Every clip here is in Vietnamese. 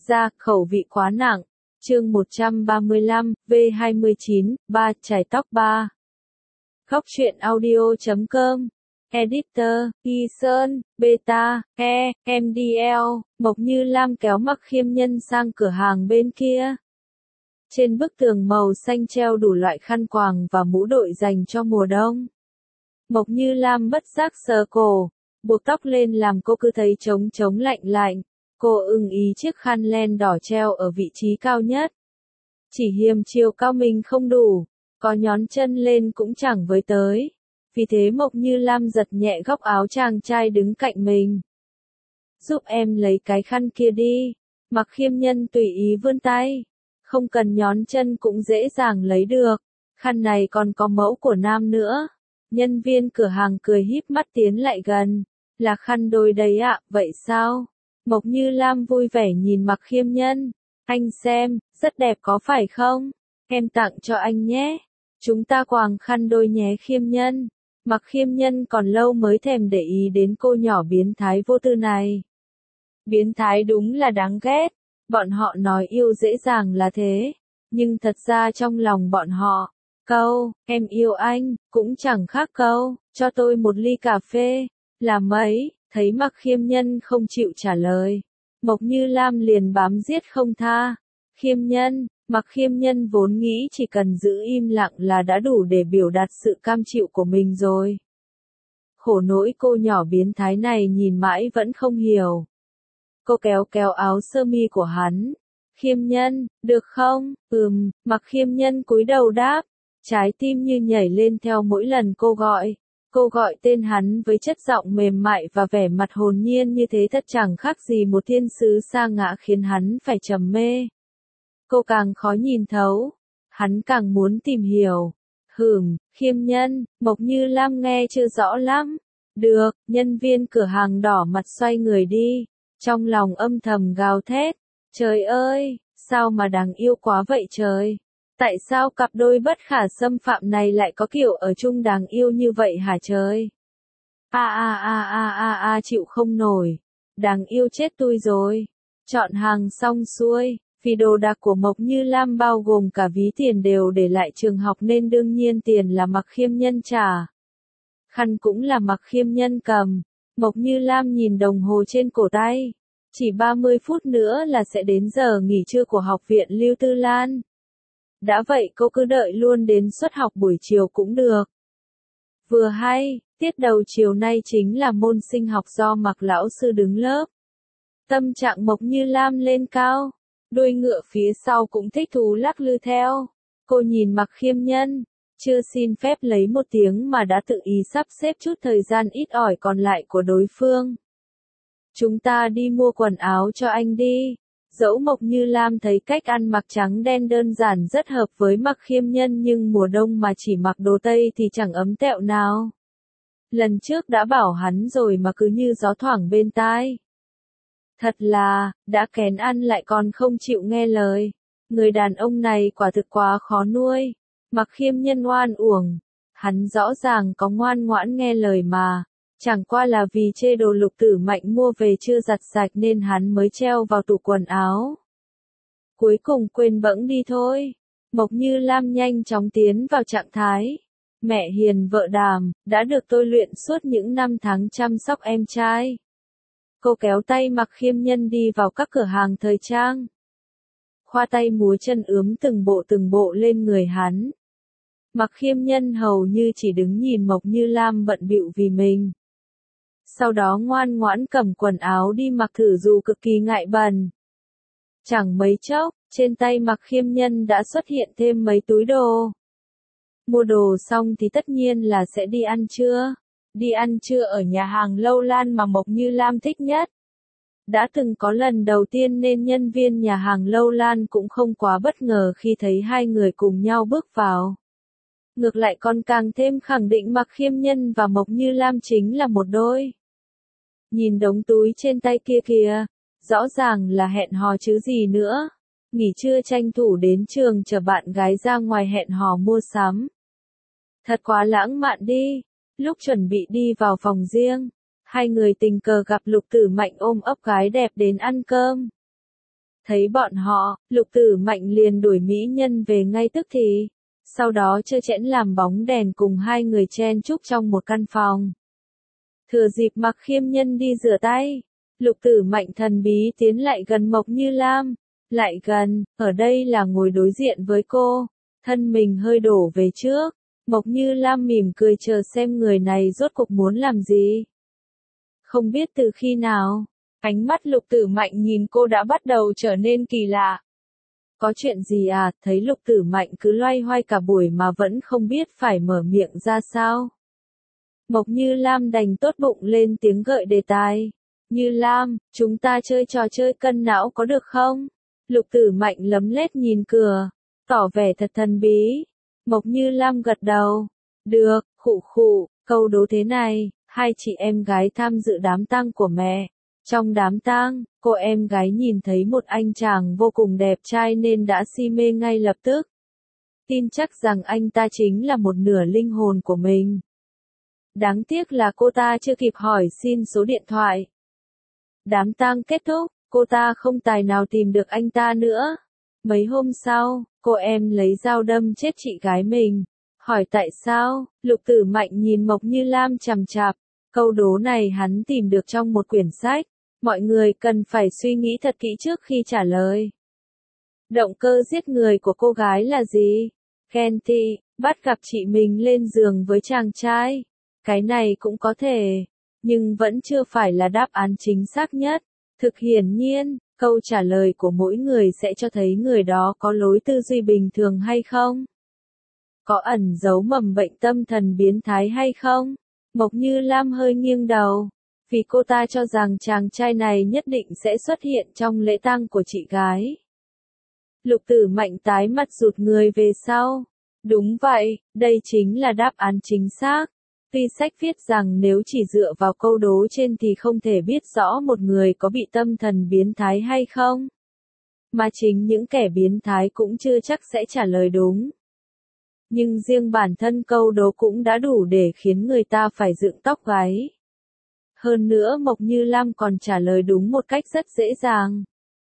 ra, khẩu vị quá nặng. Chương 135, V29, 3, chải tóc 3. Khóc chuyện audio.com. Editor, Y Sơn, Beta, MDL, Mộc Như Lam kéo Mặc Khiêm Nhân sang cửa hàng bên kia. Trên bức tường màu xanh treo đủ loại khăn quàng và mũ đội dành cho mùa đông. Mộc Như Lam bất giác sờ cổ, buộc tóc lên làm cô cứ thấy trống lạnh lạnh. Cô ưng ý chiếc khăn len đỏ treo ở vị trí cao nhất. Chỉ hiềm chiều cao mình không đủ, có nhón chân lên cũng chẳng với tới. Vì thế Mộc Như Lam giật nhẹ góc áo chàng trai đứng cạnh mình. Giúp em lấy cái khăn kia đi. Mặc Khiêm Nhân tùy ý vươn tay. Không cần nhón chân cũng dễ dàng lấy được. Khăn này còn có mẫu của nam nữa. Nhân viên cửa hàng cười híp mắt tiến lại gần. Là khăn đôi đấy ạ, vậy sao? Mộc Như Lam vui vẻ nhìn Mặc Khiêm Nhân. Anh xem, rất đẹp có phải không? Em tặng cho anh nhé. Chúng ta quàng khăn đôi nhé Khiêm Nhân. Mặc Khiêm Nhân còn lâu mới thèm để ý đến cô nhỏ biến thái vô tư này. Biến thái đúng là đáng ghét. Bọn họ nói yêu dễ dàng là thế. Nhưng thật ra trong lòng bọn họ, câu, em yêu anh, cũng chẳng khác câu, cho tôi một ly cà phê, là mấy. Thấy Mặc Khiêm Nhân không chịu trả lời. Mộc Như Lam liền bám giết không tha. Khiêm Nhân, Mặc Khiêm Nhân vốn nghĩ chỉ cần giữ im lặng là đã đủ để biểu đạt sự cam chịu của mình rồi. Khổ nỗi cô nhỏ biến thái này nhìn mãi vẫn không hiểu. Cô kéo áo sơ mi của hắn. Khiêm Nhân, được không? Mặc Khiêm Nhân cúi đầu đáp. Trái tim như nhảy lên theo mỗi lần cô gọi. Cô gọi tên hắn với chất giọng mềm mại và vẻ mặt hồn nhiên như thế thật chẳng khác gì một thiên sứ sa ngã khiến hắn phải trầm mê. Cô càng khó nhìn thấu, hắn càng muốn tìm hiểu. Khiêm Nhân, Mộc Như Lam nghe chưa rõ lắm. Được, nhân viên cửa hàng đỏ mặt xoay người đi, trong lòng âm thầm gào thét. Trời ơi, sao mà đáng yêu quá vậy trời. Tại sao cặp đôi bất khả xâm phạm này lại có kiểu ở chung đáng yêu như vậy hả trời? Chịu không nổi. Đáng yêu chết tôi rồi. Chọn hàng xong xuôi, vì đồ đạc của Mộc Như Lam bao gồm cả ví tiền đều để lại trường học nên đương nhiên tiền là Mặc Khiêm Nhân trả. Khăn cũng là Mặc Khiêm Nhân cầm. Mộc Như Lam nhìn đồng hồ trên cổ tay. Chỉ 30 phút nữa là sẽ đến giờ nghỉ trưa của học viện Lưu Tư Lan. Đã vậy cô cứ đợi luôn đến suất học buổi chiều cũng được. Vừa hay, tiết đầu chiều nay chính là môn sinh học do Mặc lão sư đứng lớp. Tâm trạng Mộc Như Lam lên cao, đuôi ngựa phía sau cũng thích thú lắc lư theo. Cô nhìn Mặc Khiêm Nhân, chưa xin phép lấy một tiếng mà đã tự ý sắp xếp chút thời gian ít ỏi còn lại của đối phương. Chúng ta đi mua quần áo cho anh đi. Dẫu Mộc Như Lam thấy cách ăn mặc trắng đen đơn giản rất hợp với Mặc Khiêm Nhân nhưng mùa đông mà chỉ mặc đồ tây thì chẳng ấm tẹo nào. Lần trước đã bảo hắn rồi mà cứ như gió thoảng bên tai. Thật là, đã kén ăn lại còn không chịu nghe lời. Người đàn ông này quả thực quá khó nuôi. Mặc Khiêm Nhân oan uổng. Hắn rõ ràng có ngoan ngoãn nghe lời mà. Chẳng qua là vì chê đồ Lục Tử Mạnh mua về chưa giặt sạch nên hắn mới treo vào tủ quần áo. Cuối cùng quên bẵng đi thôi. Mộc Như Lam nhanh chóng tiến vào trạng thái. Mẹ hiền vợ đàm, đã được tôi luyện suốt những năm tháng chăm sóc em trai. Cô kéo tay Mặc Khiêm Nhân đi vào các cửa hàng thời trang. Khoa tay múa chân ướm từng bộ lên người hắn. Mặc Khiêm Nhân hầu như chỉ đứng nhìn Mộc Như Lam bận bịu vì mình. Sau đó ngoan ngoãn cầm quần áo đi mặc thử dù cực kỳ ngại bẩn. Chẳng mấy chốc, trên tay Mặc Khiêm Nhân đã xuất hiện thêm mấy túi đồ. Mua đồ xong thì tất nhiên là sẽ đi ăn trưa. Đi ăn trưa ở nhà hàng Lâu Lan mà Mộc Như Lam thích nhất. Đã từng có lần đầu tiên nên nhân viên nhà hàng Lâu Lan cũng không quá bất ngờ khi thấy hai người cùng nhau bước vào. Ngược lại còn càng thêm khẳng định Mặc Khiêm Nhân và Mộc Như Lam chính là một đôi. Nhìn đống túi trên tay kia kìa, rõ ràng là hẹn hò chứ gì nữa. Nghỉ trưa tranh thủ đến trường chở bạn gái ra ngoài hẹn hò mua sắm. Thật quá lãng mạn đi. Lúc chuẩn bị đi vào phòng riêng, hai người tình cờ gặp Lục Tử Mạnh ôm ấp gái đẹp đến ăn cơm. Thấy bọn họ, Lục Tử Mạnh liền đuổi mỹ nhân về ngay tức thì. Sau đó trơ trẽn làm bóng đèn cùng hai người chen chúc trong một căn phòng. Thừa dịp Mặc Khiêm Nhân đi rửa tay, Lục Tử Mạnh thần bí tiến lại gần Mộc Như Lam. Lại gần, ở đây là ngồi đối diện với cô. Thân mình hơi đổ về trước. Mộc Như Lam mỉm cười chờ xem người này rốt cuộc muốn làm gì. Không biết từ khi nào, ánh mắt Lục Tử Mạnh nhìn cô đã bắt đầu trở nên kỳ lạ. Có chuyện gì à, thấy Lục Tử Mạnh cứ loay hoay cả buổi mà vẫn không biết phải mở miệng ra sao. Mộc Như Lam đành tốt bụng lên tiếng gợi đề tài. Như Lam, chúng ta chơi trò chơi cân não có được không? Lục Tử Mạnh lấm lét nhìn cửa, tỏ vẻ thật thần bí. Mộc Như Lam gật đầu. Được, khụ khụ, câu đố thế này, hai chị em gái tham dự đám tang của mẹ. Trong đám tang, cô em gái nhìn thấy một anh chàng vô cùng đẹp trai nên đã si mê ngay lập tức. Tin chắc rằng anh ta chính là một nửa linh hồn của mình. Đáng tiếc là cô ta chưa kịp hỏi xin số điện thoại. Đám tang kết thúc, cô ta không tài nào tìm được anh ta nữa. Mấy hôm sau, cô em lấy dao đâm chết chị gái mình. Hỏi tại sao, Lục Tử Mạnh nhìn Mộc Như Lam chằm chằm. Câu đố này hắn tìm được trong một quyển sách. Mọi người cần phải suy nghĩ thật kỹ trước khi trả lời. Động cơ giết người của cô gái là gì? Ghen tị, bắt gặp chị mình lên giường với chàng trai. Cái này cũng có thể, nhưng vẫn chưa phải là đáp án chính xác nhất. Thực hiển nhiên, câu trả lời của mỗi người sẽ cho thấy người đó có lối tư duy bình thường hay không. Có ẩn giấu mầm bệnh tâm thần biến thái hay không? Mộc Như Lam hơi nghiêng đầu, vì cô ta cho rằng chàng trai này nhất định sẽ xuất hiện trong lễ tang của chị gái. Lục Tử Mạnh tái mặt rụt người về sau. Đúng vậy, đây chính là đáp án chính xác. Tuy sách viết rằng nếu chỉ dựa vào câu đố trên thì không thể biết rõ một người có bị tâm thần biến thái hay không. Mà chính những kẻ biến thái cũng chưa chắc sẽ trả lời đúng. Nhưng riêng bản thân câu đố cũng đã đủ để khiến người ta phải dựng tóc gáy. Hơn nữa Mộc Như Lam còn trả lời đúng một cách rất dễ dàng.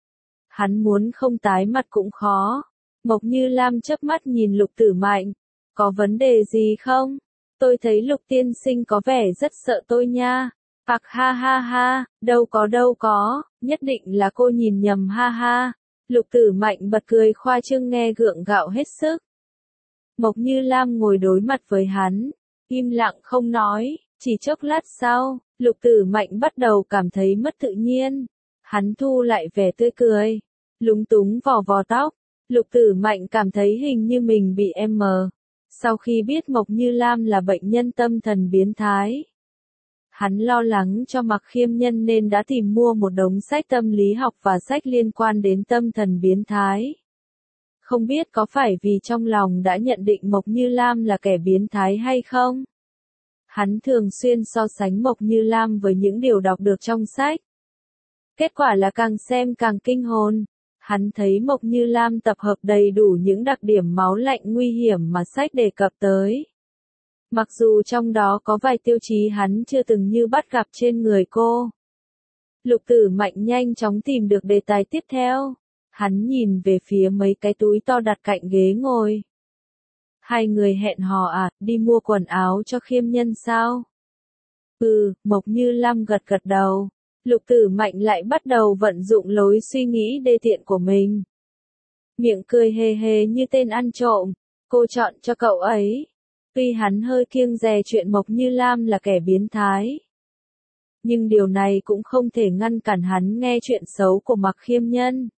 Hắn muốn không tái mặt cũng khó. Mộc Như Lam chớp mắt nhìn Lục Tử Mạnh. Có vấn đề gì không? Tôi thấy Lục tiên sinh có vẻ rất sợ tôi nha. Ặc ha ha ha, đâu có, nhất định là cô nhìn nhầm ha ha. Lục Tử Mạnh bật cười khoa trương nghe gượng gạo hết sức. Mộc Như Lam ngồi đối mặt với hắn, im lặng không nói, chỉ chốc lát sau, Lục Tử Mạnh bắt đầu cảm thấy mất tự nhiên. Hắn thu lại vẻ tươi cười, lúng túng vò vò tóc. Lục Tử Mạnh cảm thấy hình như mình bị mờ. Sau khi biết Mộc Như Lam là bệnh nhân tâm thần biến thái, hắn lo lắng cho Mặc Khiêm Nhân nên đã tìm mua một đống sách tâm lý học và sách liên quan đến tâm thần biến thái. Không biết có phải vì trong lòng đã nhận định Mộc Như Lam là kẻ biến thái hay không? Hắn thường xuyên so sánh Mộc Như Lam với những điều đọc được trong sách. Kết quả là càng xem càng kinh hồn. Hắn thấy Mộc Như Lam tập hợp đầy đủ những đặc điểm máu lạnh nguy hiểm mà sách đề cập tới. Mặc dù trong đó có vài tiêu chí hắn chưa từng như bắt gặp trên người cô. Lục Tử Mạnh nhanh chóng tìm được đề tài tiếp theo. Hắn nhìn về phía mấy cái túi to đặt cạnh ghế ngồi. Hai người hẹn hò à, đi mua quần áo cho Khiêm Nhân sao? Mộc Như Lam gật gật đầu. Lục Tử Mạnh lại bắt đầu vận dụng lối suy nghĩ đê tiện của mình. Miệng cười hề hề như tên ăn trộm. Cô chọn cho cậu ấy. Tuy hắn hơi kiêng dè chuyện Mộc Như Lam là kẻ biến thái, nhưng điều này cũng không thể ngăn cản hắn nghe chuyện xấu của Mặc Khiêm Nhân.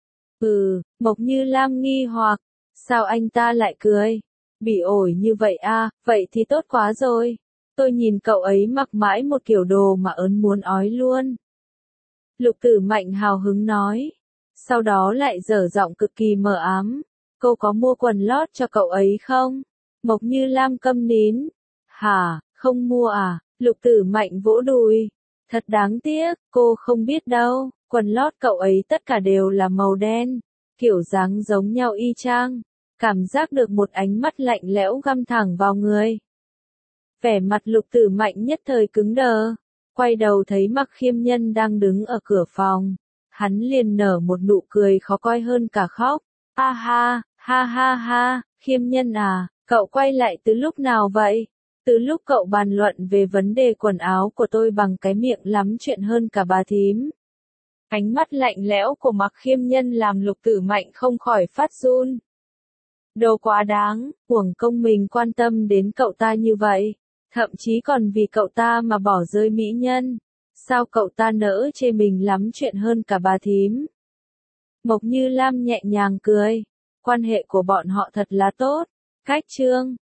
Mộc Như Lam nghi hoặc, sao anh ta lại cười? Bị ổi như vậy à, vậy thì tốt quá rồi. Tôi nhìn cậu ấy mặc mãi một kiểu đồ mà ớn muốn ói luôn. Lục Tử Mạnh hào hứng nói. Sau đó lại dở giọng cực kỳ mờ ám. Cô có mua quần lót cho cậu ấy không? Mộc Như Lam câm nín. Hả, không mua à? Lục Tử Mạnh vỗ đùi. Thật đáng tiếc, cô không biết đâu. Quần lót cậu ấy tất cả đều là màu đen. Kiểu dáng giống nhau y chang. Cảm giác được một ánh mắt lạnh lẽo găm thẳng vào người. Vẻ mặt Lục Tử Mạnh nhất thời cứng đờ. Quay đầu thấy Mặc Khiêm Nhân đang đứng ở cửa phòng. Hắn liền nở một nụ cười khó coi hơn cả khóc. Ha ha, Khiêm Nhân à, cậu quay lại từ lúc nào vậy? Từ lúc cậu bàn luận về vấn đề quần áo của tôi bằng cái miệng lắm chuyện hơn cả bà thím. Ánh mắt lạnh lẽo của Mạc Khiêm Nhân làm Lục Tử Mạnh không khỏi phát run. Đồ quá đáng, uổng công mình quan tâm đến cậu ta như vậy, thậm chí còn vì cậu ta mà bỏ rơi mỹ nhân. Sao cậu ta nỡ chê mình lắm chuyện hơn cả bà thím? Mộc Như Lam nhẹ nhàng cười, quan hệ của bọn họ thật là tốt. Cách Trương